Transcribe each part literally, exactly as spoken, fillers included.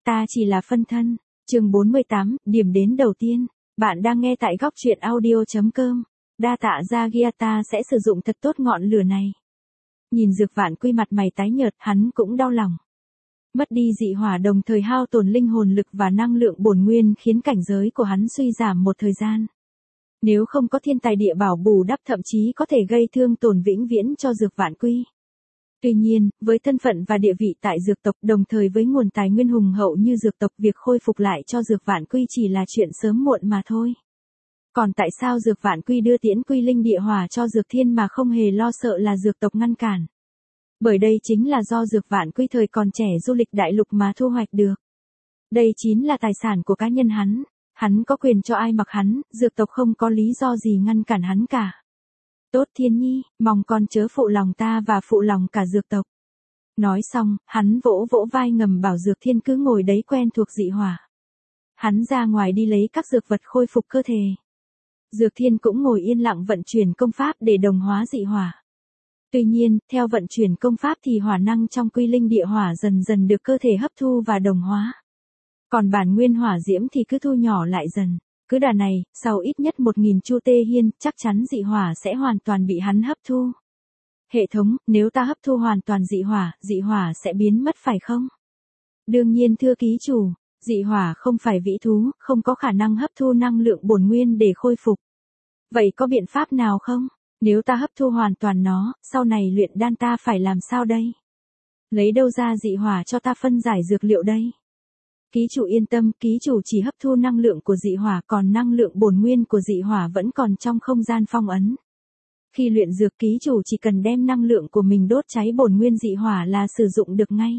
Ta chỉ là phân thân. Chương bốn mươi tám, điểm đến đầu tiên. Bạn đang nghe tại góc truyện audio chấm com. Đa tạ Zagiata sẽ sử dụng thật tốt ngọn lửa này. Nhìn Dược Vạn Quy mặt mày tái nhợt, hắn cũng đau lòng. Mất đi dị hỏa đồng thời hao tổn linh hồn lực và năng lượng bổn nguyên khiến cảnh giới của hắn suy giảm một thời gian. Nếu không có thiên tài địa bảo bù đắp thậm chí có thể gây thương tổn vĩnh viễn cho Dược Vạn Quy. Tuy nhiên, với thân phận và địa vị tại dược tộc đồng thời với nguồn tài nguyên hùng hậu như dược tộc, việc khôi phục lại cho Dược Vạn Quy chỉ là chuyện sớm muộn mà thôi. Còn tại sao Dược Vạn Quy đưa tiễn Quy Linh địa hỏa cho Dược Thiên mà không hề lo sợ là dược tộc ngăn cản? Bởi đây chính là do Dược Vạn Quy thời còn trẻ du lịch đại lục mà thu hoạch được. Đây chính là tài sản của cá nhân hắn, hắn có quyền cho ai mặc hắn, dược tộc không có lý do gì ngăn cản hắn cả. Tốt Thiên Nhi, mong con chớ phụ lòng ta và phụ lòng cả dược tộc. Nói xong, hắn vỗ vỗ vai ngầm bảo Dược Thiên cứ ngồi đấy quen thuộc dị hỏa. Hắn ra ngoài đi lấy các dược vật khôi phục cơ thể. Dược Thiên cũng ngồi yên lặng vận chuyển công pháp để đồng hóa dị hỏa. Tuy nhiên, theo vận chuyển công pháp thì hỏa năng trong Quy Linh địa hỏa dần dần được cơ thể hấp thu và đồng hóa. Còn bản nguyên hỏa diễm thì cứ thu nhỏ lại dần. Cứ đà này, sau ít nhất một nghìn chu tê hiên, chắc chắn dị hỏa sẽ hoàn toàn bị hắn hấp thu. Hệ thống, nếu ta hấp thu hoàn toàn dị hỏa, dị hỏa sẽ biến mất phải không? Đương nhiên thưa ký chủ, dị hỏa không phải vĩ thú, không có khả năng hấp thu năng lượng bổn nguyên để khôi phục. Vậy có biện pháp nào không? Nếu ta hấp thu hoàn toàn nó, sau này luyện đan ta phải làm sao đây? Lấy đâu ra dị hỏa cho ta phân giải dược liệu đây? Ký chủ yên tâm, ký chủ chỉ hấp thu năng lượng của dị hỏa, còn năng lượng bổn nguyên của dị hỏa vẫn còn trong không gian phong ấn. Khi luyện dược, ký chủ chỉ cần đem năng lượng của mình đốt cháy bổn nguyên dị hỏa là sử dụng được ngay.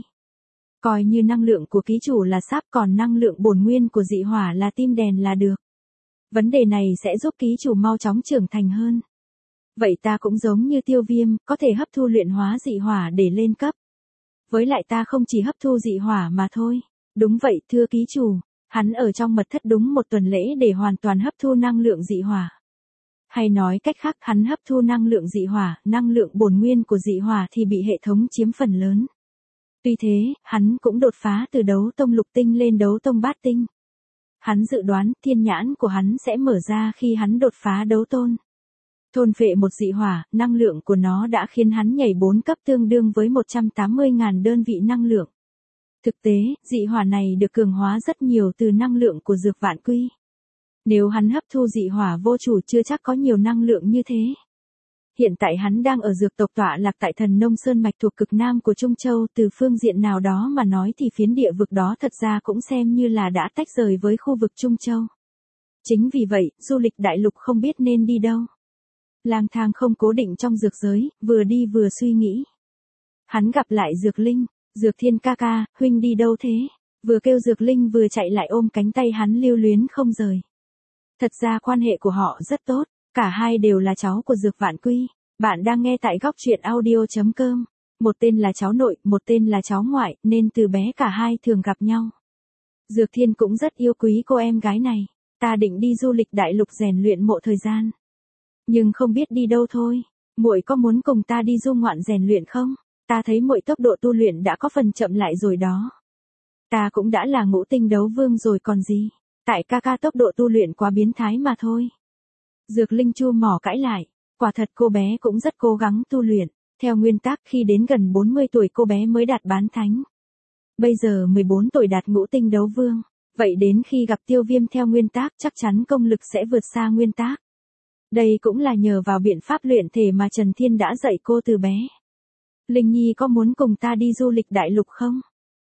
Coi như năng lượng của ký chủ là sáp, còn năng lượng bổn nguyên của dị hỏa là tim đèn là được. Vấn đề này sẽ giúp ký chủ mau chóng trưởng thành hơn. Vậy ta cũng giống như Tiêu Viêm, có thể hấp thu luyện hóa dị hỏa để lên cấp. Với lại ta không chỉ hấp thu dị hỏa mà thôi. Đúng vậy thưa ký chủ, hắn ở trong mật thất đúng một tuần lễ để hoàn toàn hấp thu năng lượng dị hỏa. Hay nói cách khác, hắn hấp thu năng lượng dị hỏa, năng lượng bổn nguyên của dị hỏa thì bị hệ thống chiếm phần lớn. Tuy thế, hắn cũng đột phá từ đấu tông lục tinh lên đấu tông bát tinh. Hắn dự đoán thiên nhãn của hắn sẽ mở ra khi hắn đột phá đấu tôn. Thôn phệ một dị hỏa, năng lượng của nó đã khiến hắn nhảy bốn cấp tương đương với một trăm tám mươi nghìn đơn vị năng lượng. Thực tế, dị hỏa này được cường hóa rất nhiều từ năng lượng của Dược Vạn Quy. Nếu hắn hấp thu dị hỏa vô chủ chưa chắc có nhiều năng lượng như thế. Hiện tại hắn đang ở dược tộc tọa lạc tại Thần Nông Sơn mạch thuộc cực nam của Trung Châu, từ phương diện nào đó mà nói thì phiến địa vực đó thật ra cũng xem như là đã tách rời với khu vực Trung Châu. Chính vì vậy, du lịch đại lục không biết nên đi đâu. Lang thang không cố định trong dược giới, vừa đi vừa suy nghĩ. Hắn gặp lại Dược Linh. Dược Thiên ca ca, huynh đi đâu thế? Vừa kêu Dược Linh vừa chạy lại ôm cánh tay hắn lưu luyến không rời. Thật ra quan hệ của họ rất tốt, cả hai đều là cháu của Dược Vạn Quy. Bạn đang nghe tại góc truyện audio chấm com. Một tên là cháu nội, một tên là cháu ngoại, nên từ bé cả hai thường gặp nhau. Dược Thiên cũng rất yêu quý cô em gái này. Ta định đi du lịch đại lục rèn luyện mộ thời gian. Nhưng không biết đi đâu thôi. Muội có muốn cùng ta đi du ngoạn rèn luyện không? Ta thấy muội tốc độ tu luyện đã có phần chậm lại rồi đó. Ta cũng đã là ngũ tinh đấu vương rồi còn gì. Tại ca ca tốc độ tu luyện quá biến thái mà thôi. Dược Linh chu mỏ cãi lại. Quả thật cô bé cũng rất cố gắng tu luyện. Theo nguyên tắc khi đến gần bốn mươi tuổi cô bé mới đạt bán thánh. Bây giờ mười bốn tuổi đạt ngũ tinh đấu vương. Vậy đến khi gặp Tiêu Viêm theo nguyên tắc chắc chắn công lực sẽ vượt xa nguyên tắc. Đây cũng là nhờ vào biện pháp luyện thể mà Trần Thiên đã dạy cô từ bé. Linh Nhi có muốn cùng ta đi du lịch đại lục không?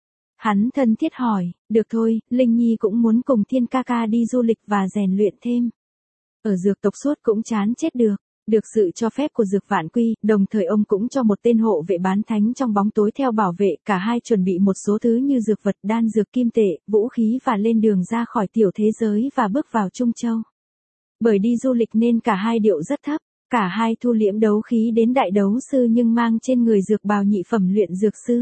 Hắn thân thiết hỏi, được thôi, Linh Nhi cũng muốn cùng Thiên ca ca đi du lịch và rèn luyện thêm. Ở dược tộc suốt cũng chán chết được, được sự cho phép của Dược Vạn Quy, đồng thời ông cũng cho một tên hộ vệ bán thánh trong bóng tối theo bảo vệ, cả hai chuẩn bị một số thứ như dược vật, đan dược, kim tệ, vũ khí và lên đường ra khỏi tiểu thế giới và bước vào Trung Châu. Bởi đi du lịch nên cả hai điệu rất thấp. Cả hai thu liễm đấu khí đến đại đấu sư nhưng mang trên người dược bào nhị phẩm luyện dược sư.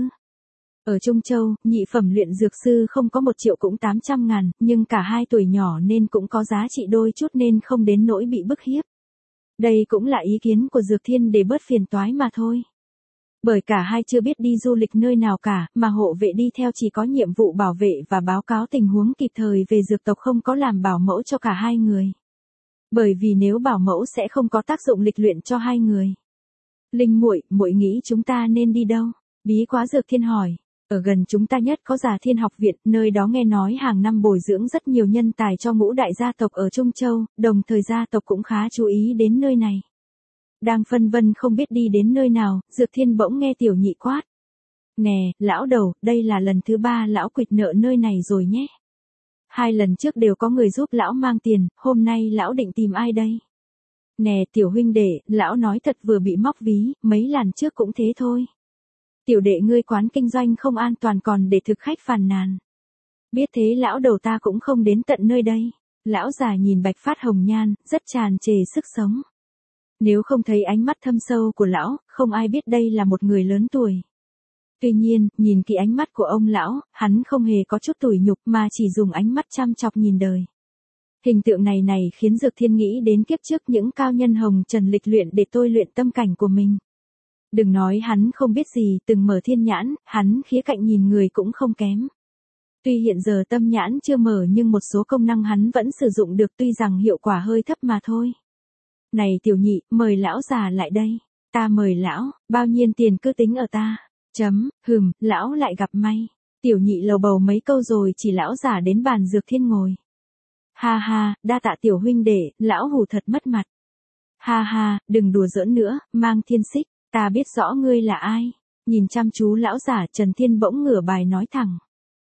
Ở Trung Châu, nhị phẩm luyện dược sư không có một triệu cũng tám trăm ngàn, nhưng cả hai tuổi nhỏ nên cũng có giá trị đôi chút nên không đến nỗi bị bức hiếp. Đây cũng là ý kiến của Dược Thiên để bớt phiền toái mà thôi. Bởi cả hai chưa biết đi du lịch nơi nào cả, mà hộ vệ đi theo chỉ có nhiệm vụ bảo vệ và báo cáo tình huống kịp thời về dược tộc, không có làm bảo mẫu cho cả hai người. Bởi vì nếu bảo mẫu sẽ không có tác dụng lịch luyện cho hai người. Linh muội, muội nghĩ chúng ta nên đi đâu? Bí Quá Dược Thiên hỏi. Ở gần chúng ta nhất có Già Thiên học viện, nơi đó nghe nói hàng năm bồi dưỡng rất nhiều nhân tài cho ngũ đại gia tộc ở Trung Châu, đồng thời gia tộc cũng khá chú ý đến nơi này. Đang phân vân không biết đi đến nơi nào, Dược Thiên bỗng nghe Tiểu Nhị quát. Nè, lão đầu, đây là lần thứ ba lão quỵt nợ nơi này rồi nhé. Hai lần trước đều có người giúp lão mang tiền, hôm nay lão định tìm ai đây? Nè tiểu huynh đệ, lão nói thật vừa bị móc ví, mấy lần trước cũng thế thôi. Tiểu đệ ngươi quán kinh doanh không an toàn còn để thực khách phàn nàn. Biết thế lão đầu ta cũng không đến tận nơi đây. Lão già nhìn Bạch Phát hồng nhan, rất tràn trề sức sống. Nếu không thấy ánh mắt thâm sâu của lão, không ai biết đây là một người lớn tuổi. Tuy nhiên, nhìn kỹ ánh mắt của ông lão, hắn không hề có chút tủi nhục mà chỉ dùng ánh mắt chăm chọc nhìn đời. Hình tượng này này khiến Dược Thiên nghĩ đến kiếp trước những cao nhân hồng trần lịch luyện để tôi luyện tâm cảnh của mình. Đừng nói hắn không biết gì, từng mở thiên nhãn, hắn khía cạnh nhìn người cũng không kém. Tuy hiện giờ tâm nhãn chưa mở nhưng một số công năng hắn vẫn sử dụng được, tuy rằng hiệu quả hơi thấp mà thôi. Này tiểu nhị, mời lão già lại đây. Ta mời lão, bao nhiêu tiền cứ tính ở ta. Chấm, hừm, lão lại gặp may. Tiểu nhị lầu bầu mấy câu rồi chỉ lão già đến bàn Dược Thiên ngồi. Ha ha, đa tạ tiểu huynh đệ, lão hù thật mất mặt. Ha ha, đừng đùa giỡn nữa, Mang Thiên Xích, ta biết rõ ngươi là ai. Nhìn chăm chú lão giả, Trần Thiên bỗng ngửa bài nói thẳng.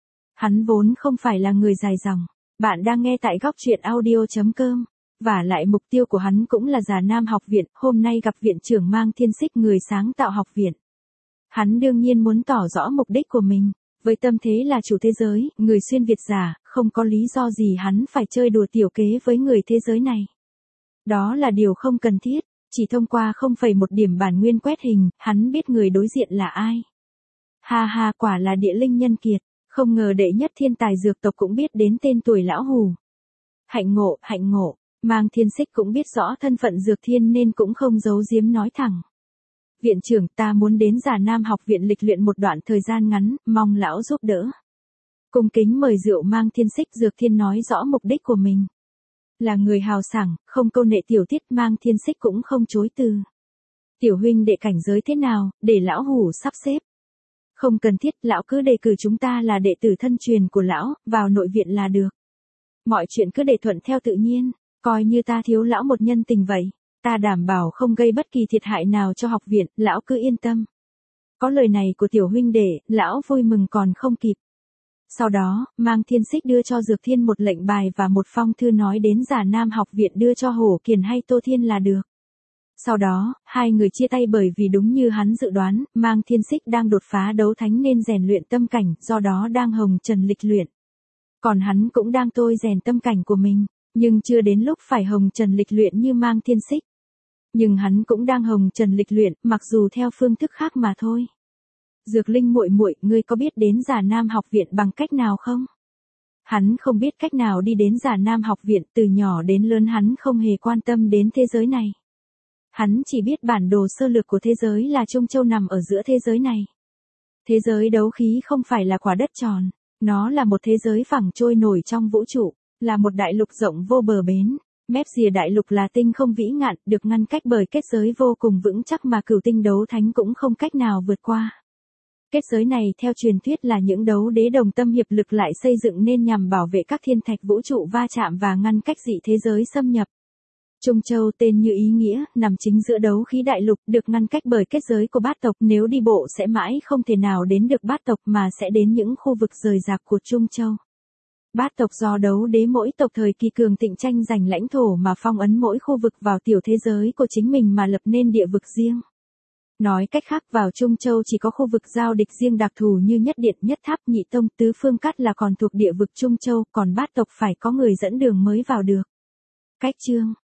Hắn vốn không phải là người dài dòng. Bạn đang nghe tại góc truyện audio chấm com. Và lại mục tiêu của hắn cũng là Già Nam học viện, hôm nay gặp viện trưởng Mang Thiên Xích, người sáng tạo học viện. Hắn đương nhiên muốn tỏ rõ mục đích của mình. Với tâm thế là chủ thế giới, người xuyên Việt giả, không có lý do gì hắn phải chơi đùa tiểu kế với người thế giới này. Đó là điều không cần thiết, chỉ thông qua không phẩy một điểm bản nguyên quét hình, hắn biết người đối diện là ai. Ha ha, quả là địa linh nhân kiệt, không ngờ đệ nhất thiên tài dược tộc cũng biết đến tên tuổi lão hù. Hạnh ngộ, hạnh ngộ, Mang Thiên Xích cũng biết rõ thân phận Dược Thiên nên cũng không giấu giếm nói thẳng. Viện trưởng, ta muốn đến Già Nam học viện lịch luyện một đoạn thời gian ngắn, mong lão giúp đỡ. Cung kính mời rượu Mang Thiên Xích. Dược Thiên nói rõ mục đích của mình. Là người hào sảng, không câu nệ tiểu tiết, Mang Thiên Xích cũng không chối từ. Tiểu huynh đệ cảnh giới thế nào, để lão hủ sắp xếp. Không cần thiết, lão cứ đề cử chúng ta là đệ tử thân truyền của lão, vào nội viện là được. Mọi chuyện cứ để thuận theo tự nhiên, coi như ta thiếu lão một nhân tình vậy. Ta đảm bảo không gây bất kỳ thiệt hại nào cho học viện, lão cứ yên tâm. Có lời này của tiểu huynh đệ, lão vui mừng còn không kịp. Sau đó, Mang Thiên Xích đưa cho Dược Thiên một lệnh bài và một phong thư nói đến Già Nam học viện đưa cho Hổ Kiền hay Tô Thiên là được. Sau đó, hai người chia tay bởi vì đúng như hắn dự đoán, Mang Thiên Xích đang đột phá đấu thánh nên rèn luyện tâm cảnh, do đó đang hồng trần lịch luyện. Còn hắn cũng đang tôi rèn tâm cảnh của mình, nhưng chưa đến lúc phải hồng trần lịch luyện như Mang Thiên Xích. Nhưng hắn cũng đang hồng trần lịch luyện, mặc dù theo phương thức khác mà thôi. Dược Linh muội muội, ngươi có biết đến Già Nam học viện bằng cách nào không? Hắn không biết cách nào đi đến Già Nam học viện, từ nhỏ đến lớn hắn không hề quan tâm đến thế giới này. Hắn chỉ biết bản đồ sơ lược của thế giới là Trung Châu nằm ở giữa thế giới này. Thế giới đấu khí không phải là quả đất tròn, nó là một thế giới phẳng trôi nổi trong vũ trụ, là một đại lục rộng vô bờ bến. Mép rìa đại lục là tinh không vĩ ngạn, được ngăn cách bởi kết giới vô cùng vững chắc mà cửu tinh đấu thánh cũng không cách nào vượt qua. Kết giới này theo truyền thuyết là những đấu đế đồng tâm hiệp lực lại xây dựng nên nhằm bảo vệ các thiên thạch vũ trụ va chạm và ngăn cách dị thế giới xâm nhập. Trung Châu tên như ý nghĩa, nằm chính giữa đấu khí đại lục, được ngăn cách bởi kết giới của bát tộc, nếu đi bộ sẽ mãi không thể nào đến được bát tộc mà sẽ đến những khu vực rời rạc của Trung Châu. Bát tộc do đấu đế mỗi tộc thời kỳ cường thịnh tranh giành lãnh thổ mà phong ấn mỗi khu vực vào tiểu thế giới của chính mình mà lập nên địa vực riêng. Nói cách khác, vào Trung Châu chỉ có khu vực giao địch riêng đặc thù như Nhất Điện, Nhất Tháp, Nhị Tông, Tứ Phương Cát là còn thuộc địa vực Trung Châu, còn bát tộc phải có người dẫn đường mới vào được. Cách chương